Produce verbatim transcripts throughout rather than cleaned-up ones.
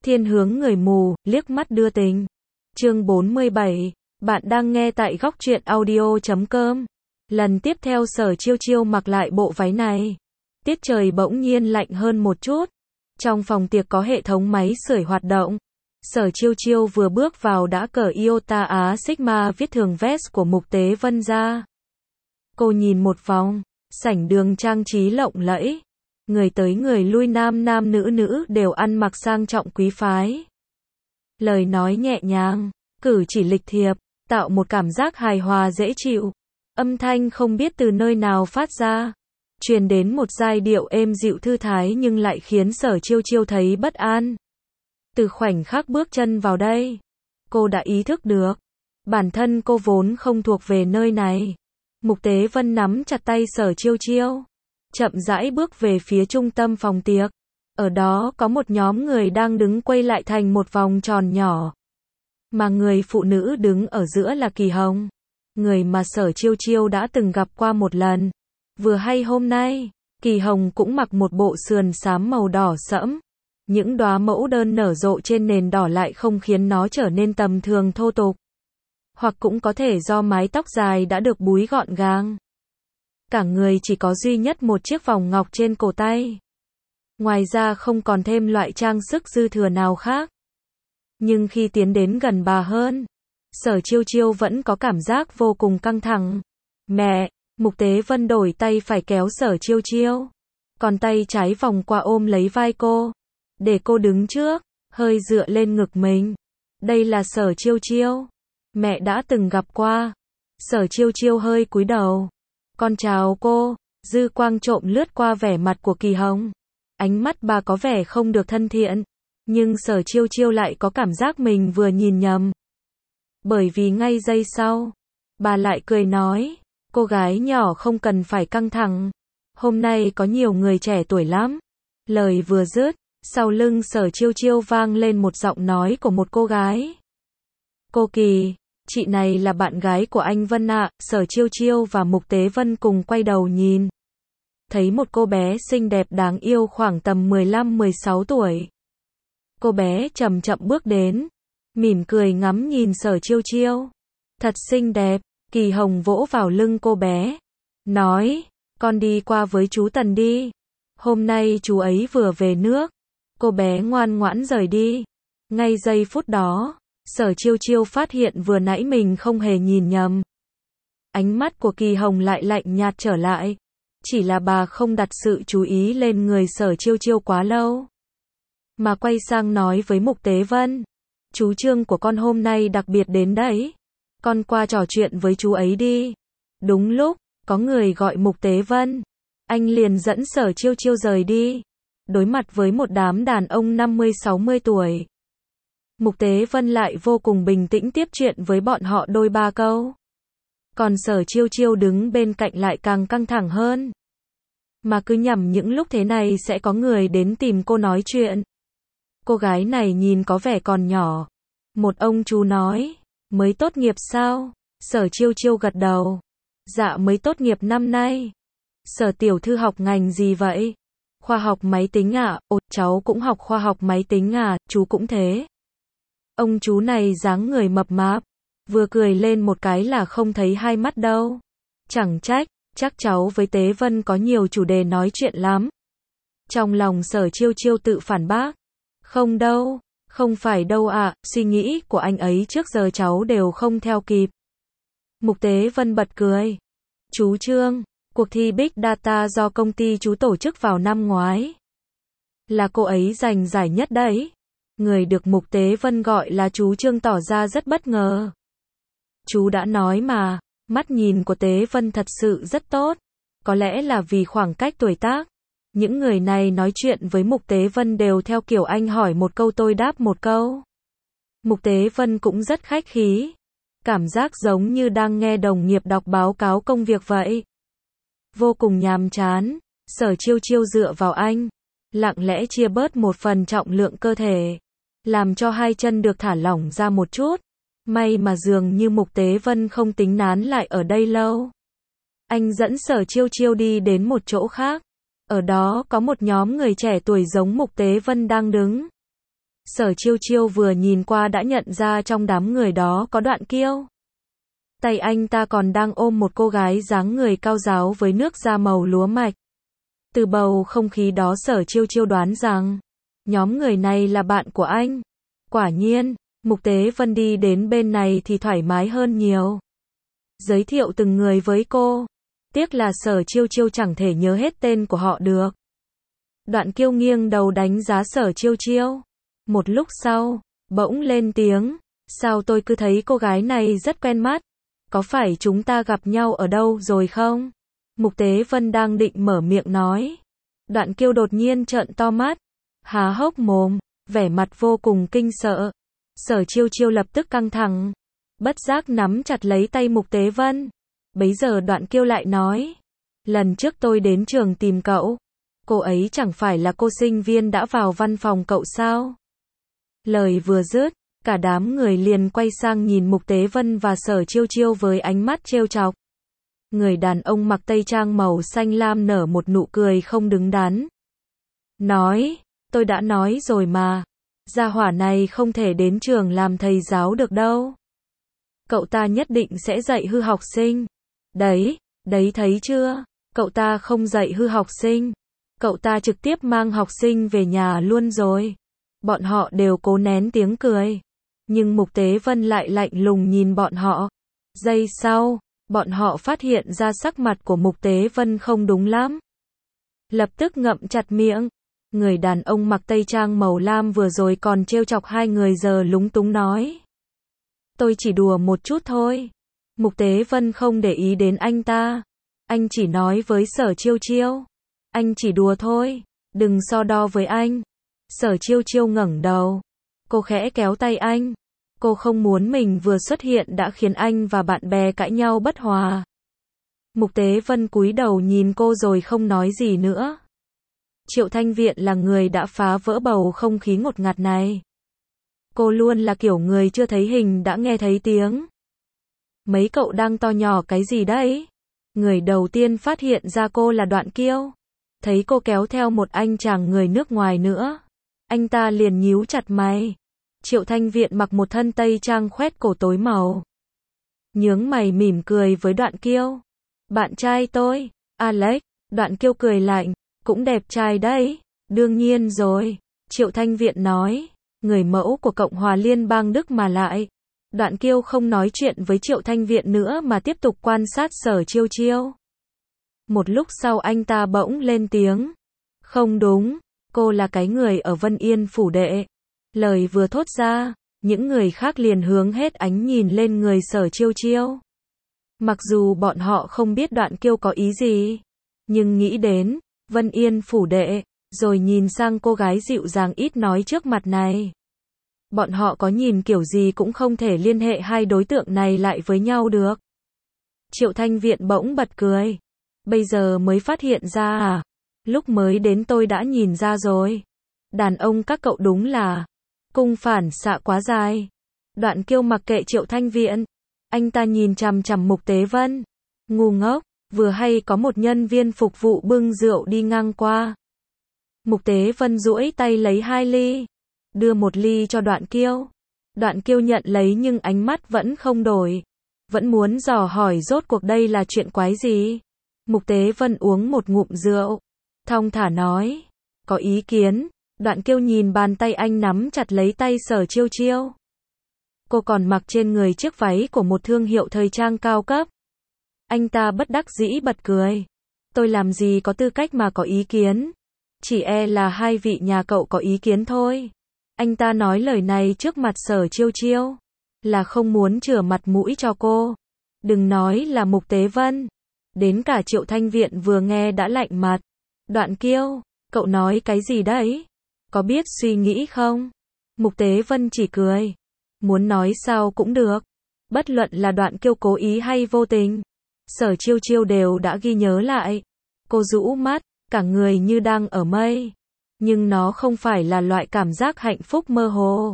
Thiên hướng người mù, liếc mắt đưa tình. Chương bốn mươi bảy. Bạn đang nghe tại góc truyện audio chấm com. Lần tiếp theo Sở Chiêu Chiêu mặc lại bộ váy này. Tiết trời bỗng nhiên lạnh hơn một chút. Trong phòng tiệc có hệ thống máy sưởi hoạt động. Sở Chiêu Chiêu vừa bước vào đã cởi Iota Á Sigma viết thường vest của Mục Tế Vân ra. Cô nhìn một vòng, sảnh đường trang trí lộng lẫy. Người tới người lui, nam nam nữ nữ đều ăn mặc sang trọng quý phái. Lời nói nhẹ nhàng, cử chỉ lịch thiệp, tạo một cảm giác hài hòa dễ chịu. Âm thanh không biết từ nơi nào phát ra, truyền đến một giai điệu êm dịu thư thái nhưng lại khiến Sở Chiêu Chiêu thấy bất an. Từ khoảnh khắc bước chân vào đây, cô đã ý thức được, bản thân cô vốn không thuộc về nơi này. Mục Tế Vân nắm chặt tay Sở Chiêu Chiêu, chậm rãi bước về phía trung tâm phòng tiệc. Ở đó có một nhóm người đang đứng quay lại thành một vòng tròn nhỏ. Mà người phụ nữ đứng ở giữa là Kỳ Hồng, người mà Sở Chiêu Chiêu đã từng gặp qua một lần. Vừa hay hôm nay, Kỳ Hồng cũng mặc một bộ sườn xám màu đỏ sẫm. Những đóa mẫu đơn nở rộ trên nền đỏ lại không khiến nó trở nên tầm thường thô tục. Hoặc cũng có thể do mái tóc dài đã được búi gọn gàng. Cả người chỉ có duy nhất một chiếc vòng ngọc trên cổ tay. Ngoài ra không còn thêm loại trang sức dư thừa nào khác. Nhưng khi tiến đến gần bà hơn, Sở Chiêu Chiêu vẫn có cảm giác vô cùng căng thẳng. Mẹ, Mục Tế Vân đổi tay phải kéo Sở Chiêu Chiêu, còn tay trái vòng qua ôm lấy vai cô, để cô đứng trước, hơi dựa lên ngực mình. Đây là Sở Chiêu Chiêu, mẹ đã từng gặp qua. Sở Chiêu Chiêu hơi cúi đầu. Con chào cô. Dư quang trộm lướt qua vẻ mặt của Kỳ Hồng. Ánh mắt bà có vẻ không được thân thiện, nhưng Sở Chiêu Chiêu lại có cảm giác mình vừa nhìn nhầm. Bởi vì ngay giây sau, bà lại cười nói, cô gái nhỏ không cần phải căng thẳng. Hôm nay có nhiều người trẻ tuổi lắm. Lời vừa dứt, sau lưng Sở Chiêu Chiêu vang lên một giọng nói của một cô gái. Cô Kỳ, chị này là bạn gái của anh Vân ạ. Sở Chiêu Chiêu và Mục Tế Vân cùng quay đầu nhìn. Thấy một cô bé xinh đẹp đáng yêu khoảng tầm mười lăm mười sáu tuổi. Cô bé chậm chậm bước đến, mỉm cười ngắm nhìn Sở Chiêu Chiêu. Thật xinh đẹp. Kỳ Hồng vỗ vào lưng cô bé, nói, con đi qua với chú Tần đi. Hôm nay chú ấy vừa về nước. Cô bé ngoan ngoãn rời đi. Ngay giây phút đó, Sở Chiêu Chiêu phát hiện vừa nãy mình không hề nhìn nhầm. Ánh mắt của Kỳ Hồng lại lạnh nhạt trở lại. Chỉ là bà không đặt sự chú ý lên người Sở Chiêu Chiêu quá lâu, mà quay sang nói với Mục Tế Vân, chú Trương của con hôm nay đặc biệt đến đấy. Con qua trò chuyện với chú ấy đi. Đúng lúc, có người gọi Mục Tế Vân. Anh liền dẫn Sở Chiêu Chiêu rời đi, đối mặt với một đám đàn ông năm mươi sáu mươi tuổi. Mục Tế Vân lại vô cùng bình tĩnh tiếp chuyện với bọn họ đôi ba câu. Còn Sở Chiêu Chiêu đứng bên cạnh lại càng căng thẳng hơn. Mà cứ nhằm những lúc thế này sẽ có người đến tìm cô nói chuyện. Cô gái này nhìn có vẻ còn nhỏ. Một ông chú nói, mới tốt nghiệp sao? Sở Chiêu Chiêu gật đầu. Dạ mới tốt nghiệp năm nay. Sở tiểu thư học ngành gì vậy? Khoa học máy tính à? Ồ, cháu cũng học khoa học máy tính à? Chú cũng thế. Ông chú này dáng người mập mạp, vừa cười lên một cái là không thấy hai mắt đâu. Chẳng trách, chắc cháu với Tế Vân có nhiều chủ đề nói chuyện lắm. Trong lòng Sở Chiêu Chiêu tự phản bác. Không đâu, không phải đâu ạ, à, suy nghĩ của anh ấy trước giờ cháu đều không theo kịp. Mục Tế Vân bật cười. Chú Trương, cuộc thi Big Data do công ty chú tổ chức vào năm ngoái, là cô ấy giành giải nhất đấy. Người được Mục Tế Vân gọi là chú Trương tỏ ra rất bất ngờ. Chú đã nói mà, mắt nhìn của Tế Vân thật sự rất tốt. Có lẽ là vì khoảng cách tuổi tác. Những người này nói chuyện với Mục Tế Vân đều theo kiểu anh hỏi một câu tôi đáp một câu. Mục Tế Vân cũng rất khách khí. Cảm giác giống như đang nghe đồng nghiệp đọc báo cáo công việc vậy. Vô cùng nhàm chán. Sở Chiêu Chiêu dựa vào anh, lặng lẽ chia bớt một phần trọng lượng cơ thể, làm cho hai chân được thả lỏng ra một chút. May mà dường như Mục Tế Vân không tính nán lại ở đây lâu. Anh dẫn Sở Chiêu Chiêu đi đến một chỗ khác. Ở đó có một nhóm người trẻ tuổi giống Mục Tế Vân đang đứng. Sở Chiêu Chiêu vừa nhìn qua đã nhận ra trong đám người đó có Đoạn Kiêu. Tay anh ta còn đang ôm một cô gái dáng người cao ráo với nước da màu lúa mạch. Từ bầu không khí đó Sở Chiêu Chiêu đoán rằng, nhóm người này là bạn của anh. Quả nhiên, Mục Tế Vân đi đến bên này thì thoải mái hơn nhiều. Giới thiệu từng người với cô. Tiếc là Sở Chiêu Chiêu chẳng thể nhớ hết tên của họ được. Đoạn Kiêu nghiêng đầu đánh giá Sở Chiêu Chiêu. Một lúc sau, bỗng lên tiếng, sao tôi cứ thấy cô gái này rất quen mắt. Có phải chúng ta gặp nhau ở đâu rồi không? Mục Tế Vân đang định mở miệng nói. Đoạn Kiêu đột nhiên trợn to mắt, há hốc mồm, vẻ mặt vô cùng kinh sợ. Sở Chiêu Chiêu lập tức căng thẳng, bất giác nắm chặt lấy tay Mục Tế Vân. Bấy giờ Đoạn Kiêu lại nói, lần trước tôi đến trường tìm cậu, cô ấy chẳng phải là cô sinh viên đã vào văn phòng cậu sao? Lời vừa dứt, cả đám người liền quay sang nhìn Mục Tế Vân và Sở Chiêu Chiêu với ánh mắt trêu chọc. Người đàn ông mặc tây trang màu xanh lam nở một nụ cười không đứng đắn. Nói, tôi đã nói rồi mà, gia hỏa này không thể đến trường làm thầy giáo được đâu. Cậu ta nhất định sẽ dạy hư học sinh. Đấy, đấy thấy chưa, cậu ta không dạy hư học sinh. Cậu ta trực tiếp mang học sinh về nhà luôn rồi. Bọn họ đều cố nén tiếng cười. Nhưng Mục Tế Vân lại lạnh lùng nhìn bọn họ. Giây sau, bọn họ phát hiện ra sắc mặt của Mục Tế Vân không đúng lắm. Lập tức ngậm chặt miệng. Người đàn ông mặc tây trang màu lam vừa rồi còn trêu chọc hai người giờ lúng túng nói. Tôi chỉ đùa một chút thôi. Mục Tế Vân không để ý đến anh ta. Anh chỉ nói với Sở Chiêu Chiêu. Anh chỉ đùa thôi, đừng so đo với anh. Sở Chiêu Chiêu ngẩng đầu. Cô khẽ kéo tay anh. Cô không muốn mình vừa xuất hiện đã khiến anh và bạn bè cãi nhau bất hòa. Mục Tế Vân cúi đầu nhìn cô rồi không nói gì nữa. Triệu Thanh Viện là người đã phá vỡ bầu không khí ngột ngạt này. Cô luôn là kiểu người chưa thấy hình đã nghe thấy tiếng. Mấy cậu đang to nhỏ cái gì đấy? Người đầu tiên phát hiện ra cô là Đoạn Kiêu. Thấy cô kéo theo một anh chàng người nước ngoài nữa. Anh ta liền nhíu chặt mày. Triệu Thanh Viện mặc một thân tây trang khoét cổ tối màu. Nhướng mày mỉm cười với Đoạn Kiêu. Bạn trai tôi, Alex. Đoạn Kiêu cười lạnh. Cũng đẹp trai đấy. Đương nhiên rồi. Triệu Thanh Viện nói. Người mẫu của Cộng hòa Liên bang Đức mà lại. Đoạn Kiêu không nói chuyện với Triệu Thanh Viện nữa mà tiếp tục quan sát Sở Chiêu Chiêu. Một lúc sau anh ta bỗng lên tiếng. Không đúng, cô là cái người ở Vân Yên phủ đệ. Lời vừa thốt ra, những người khác liền hướng hết ánh nhìn lên người Sở Chiêu Chiêu. Mặc dù bọn họ không biết Đoạn Kiêu có ý gì, nhưng nghĩ đến Vân Yên phủ đệ, rồi nhìn sang cô gái dịu dàng ít nói trước mặt này. Bọn họ có nhìn kiểu gì cũng không thể liên hệ hai đối tượng này lại với nhau được. Triệu Thanh Viện bỗng bật cười. Bây giờ mới phát hiện ra à? Lúc mới đến tôi đã nhìn ra rồi. Đàn ông các cậu đúng là cung phản xạ quá dài. Đoạn Kiêu mặc kệ Triệu Thanh Viện. Anh ta nhìn chằm chằm Mục Tế Vân. Ngu ngốc, vừa hay có một nhân viên phục vụ bưng rượu đi ngang qua. Mục Tế Vân duỗi tay lấy hai ly. Đưa một ly cho Đoạn Kiêu. Đoạn Kiêu nhận lấy nhưng ánh mắt vẫn không đổi. Vẫn muốn dò hỏi rốt cuộc đây là chuyện quái gì. Mục Tế Vân uống một ngụm rượu. Thong thả nói. Có ý kiến. Đoạn Kiêu nhìn bàn tay anh nắm chặt lấy tay Sở Chiêu Chiêu. Cô còn mặc trên người chiếc váy của một thương hiệu thời trang cao cấp. Anh ta bất đắc dĩ bật cười. Tôi làm gì có tư cách mà có ý kiến. Chỉ e là hai vị nhà cậu có ý kiến thôi. Anh ta nói lời này trước mặt Sở Chiêu Chiêu. Là không muốn chừa mặt mũi cho cô. Đừng nói là Mục Tế Vân. Đến cả Triệu Thanh Viện vừa nghe đã lạnh mặt. Đoạn Kiêu, cậu nói cái gì đấy? Có biết suy nghĩ không? Mục Tế Vân chỉ cười. Muốn nói sao cũng được. Bất luận là Đoạn Kiêu cố ý hay vô tình. Sở Chiêu Chiêu đều đã ghi nhớ lại. Cô rũ mắt, cả người như đang ở mây. Nhưng nó không phải là loại cảm giác hạnh phúc mơ hồ.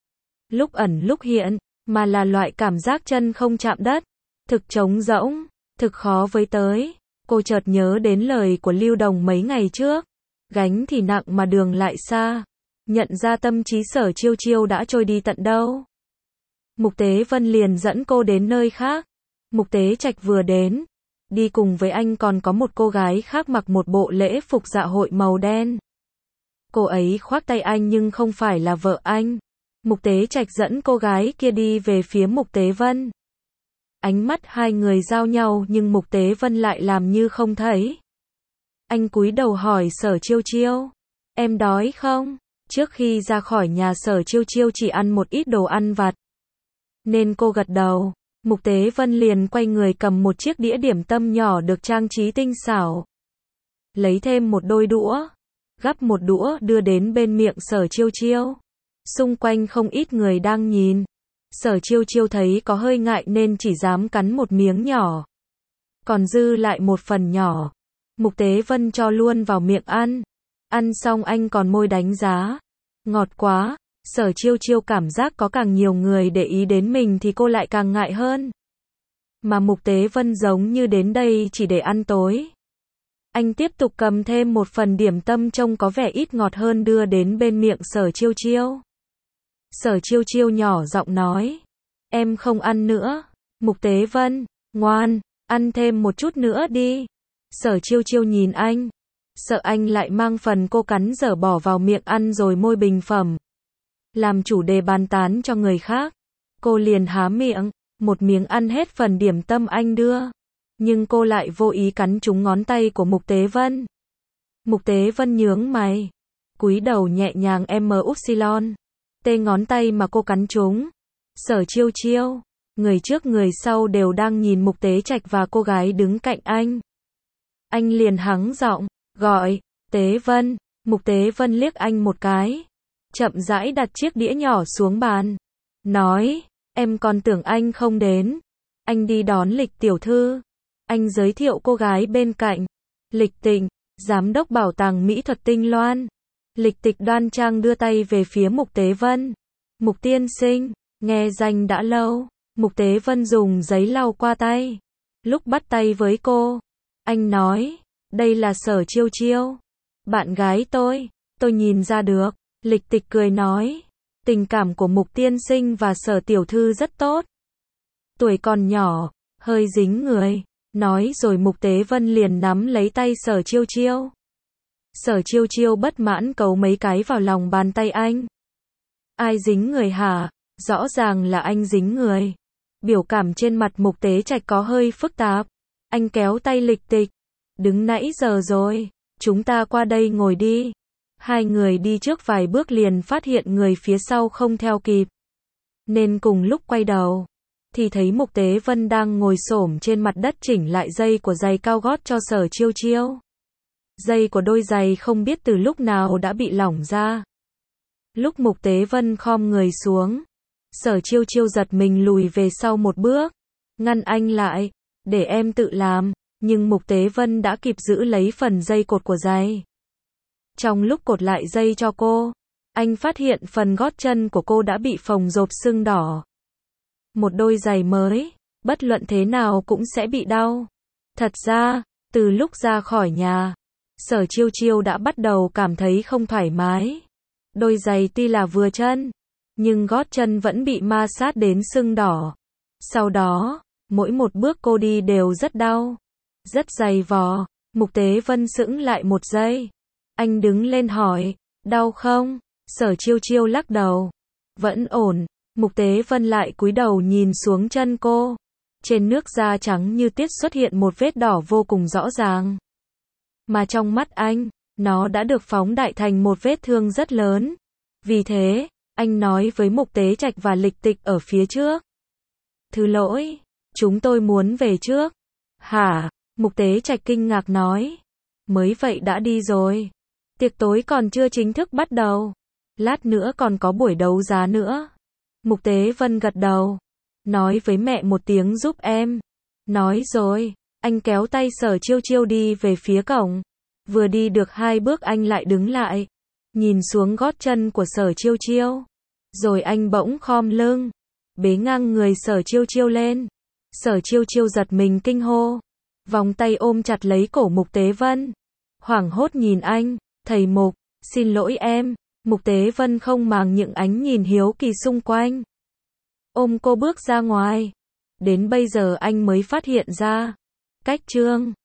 Lúc ẩn lúc hiện, mà là loại cảm giác chân không chạm đất. Thực trống rỗng, thực khó với tới. Cô chợt nhớ đến lời của Lưu Đồng mấy ngày trước. Gánh thì nặng mà đường lại xa. nhận ra tâm trí Sở Chiêu Chiêu đã trôi đi tận đâu. Mục Tế Vân liền dẫn cô đến nơi khác. Mục Tế Trạch vừa đến, đi cùng với anh còn có một cô gái khác mặc một bộ lễ phục dạ hội màu đen. Cô ấy khoác tay anh nhưng không phải là vợ anh. Mục Tế Trạch dẫn cô gái kia đi về phía Mục Tế Vân. Ánh mắt hai người giao nhau nhưng Mục Tế Vân lại làm như không thấy. Anh cúi đầu hỏi Sở Chiêu Chiêu, em đói không? Trước khi ra khỏi nhà Sở Chiêu Chiêu chỉ ăn một ít đồ ăn vặt, nên cô gật đầu. Mục Tế Vân liền quay người cầm một chiếc đĩa điểm tâm nhỏ được trang trí tinh xảo. Lấy thêm một đôi đũa, gắp một đũa đưa đến bên miệng Sở Chiêu Chiêu. Xung quanh không ít người đang nhìn. Sở Chiêu Chiêu thấy có hơi ngại nên chỉ dám cắn một miếng nhỏ. Còn dư lại một phần nhỏ. Mục Tế Vân cho luôn vào miệng ăn. Ăn xong anh còn môi đánh giá. Ngọt quá. Sở Chiêu Chiêu cảm giác có càng nhiều người để ý đến mình thì cô lại càng ngại hơn. Mà Mục Tế Vân giống như đến đây chỉ để ăn tối. Anh tiếp tục cầm thêm một phần điểm tâm trông có vẻ ít ngọt hơn đưa đến bên miệng Sở Chiêu Chiêu. Sở Chiêu Chiêu nhỏ giọng nói, em không ăn nữa. Mục Tế Vân, ngoan, ăn thêm một chút nữa đi. Sở Chiêu Chiêu nhìn anh, sợ anh lại mang phần cô cắn dở bỏ vào miệng ăn rồi môi bình phẩm. Làm chủ đề bàn tán cho người khác. Cô liền há miệng, một miếng ăn hết phần điểm tâm anh đưa. Nhưng cô lại vô ý cắn trúng ngón tay của Mục Tế Vân. Mục Tế Vân nhướng mày, cúi đầu nhẹ nhàng em upsilon. Tê ngón tay mà cô cắn trúng. Sở Chiêu Chiêu, người trước người sau đều đang nhìn Mục Tế Trạch và cô gái đứng cạnh anh. Anh liền hắng giọng, gọi, Tế Vân. Mục Tế Vân liếc anh một cái, chậm rãi đặt chiếc đĩa nhỏ xuống bàn. Nói, em còn tưởng anh không đến. Anh đi đón Lịch tiểu thư. Anh giới thiệu cô gái bên cạnh. Lịch Tịnh, giám đốc bảo tàng mỹ thuật Tinh Loan. Lịch Tịch đoan trang đưa tay về phía Mục Tế Vân. Mục tiên sinh, nghe danh đã lâu. Mục Tế Vân dùng giấy lau qua tay. Lúc bắt tay với cô, anh nói, đây là Sở Chiêu Chiêu, bạn gái tôi, tôi nhìn ra được. Lịch Tịch cười nói, tình cảm của Mục tiên sinh và Sở tiểu thư rất tốt. Tuổi còn nhỏ, hơi dính người. Nói rồi Mục Tế Vân liền nắm lấy tay Sở Chiêu Chiêu. Sở Chiêu Chiêu bất mãn cấu mấy cái vào lòng bàn tay anh. Ai dính người hả? Rõ ràng là anh dính người. Biểu cảm trên mặt Mục Tế Trạch có hơi phức tạp. Anh kéo tay Lịch Tịch. Đứng nãy giờ rồi, chúng ta qua đây ngồi đi. Hai người đi trước vài bước liền phát hiện người phía sau không theo kịp. Nên cùng lúc quay đầu, thì thấy Mục Tế Vân đang ngồi xổm trên mặt đất chỉnh lại dây của giày cao gót cho Sở Chiêu Chiêu. Dây của đôi giày không biết từ lúc nào đã bị lỏng ra. Lúc Mục Tế Vân khom người xuống, Sở Chiêu Chiêu giật mình lùi về sau một bước, ngăn anh lại, để em tự làm, nhưng Mục Tế Vân đã kịp giữ lấy phần dây cột của giày. Trong lúc cột lại dây cho cô, anh phát hiện phần gót chân của cô đã bị phồng rộp sưng đỏ. Một đôi giày mới, bất luận thế nào cũng sẽ bị đau. Thật ra, từ lúc ra khỏi nhà, Sở Chiêu Chiêu đã bắt đầu cảm thấy không thoải mái. Đôi giày tuy là vừa chân, nhưng gót chân vẫn bị ma sát đến sưng đỏ. Sau đó, mỗi một bước cô đi đều rất đau, rất dày vò. Mục Tế Vân sững lại một giây. Anh đứng lên hỏi, đau không? Sở Chiêu Chiêu lắc đầu, vẫn ổn. Mục Tế Vân lại cúi đầu nhìn xuống chân cô. Trên nước da trắng như tuyết xuất hiện một vết đỏ vô cùng rõ ràng. Mà trong mắt anh, nó đã được phóng đại thành một vết thương rất lớn. Vì thế, anh nói với Mục Tế Trạch và Lịch Tịch ở phía trước. Thứ lỗi, chúng tôi muốn về trước. Hả? Mục Tế Trạch kinh ngạc nói. Mới vậy đã đi rồi. Tiệc tối còn chưa chính thức bắt đầu. Lát nữa còn có buổi đấu giá nữa. Mục Tế Vân gật đầu. Nói với mẹ một tiếng giúp em. Nói rồi, anh kéo tay Sở Chiêu Chiêu đi về phía cổng. Vừa đi được hai bước anh lại đứng lại. Nhìn xuống gót chân của Sở Chiêu Chiêu. Rồi anh bỗng khom lưng, bế ngang người Sở Chiêu Chiêu lên. Sở Chiêu Chiêu giật mình kinh hô. Vòng tay ôm chặt lấy cổ Mục Tế Vân. Hoảng hốt nhìn anh. Thầy Mục, xin lỗi em. Mục Tế Vân không màng những ánh nhìn hiếu kỳ xung quanh. Ôm cô bước ra ngoài. Đến bây giờ anh mới phát hiện ra. Cách Trương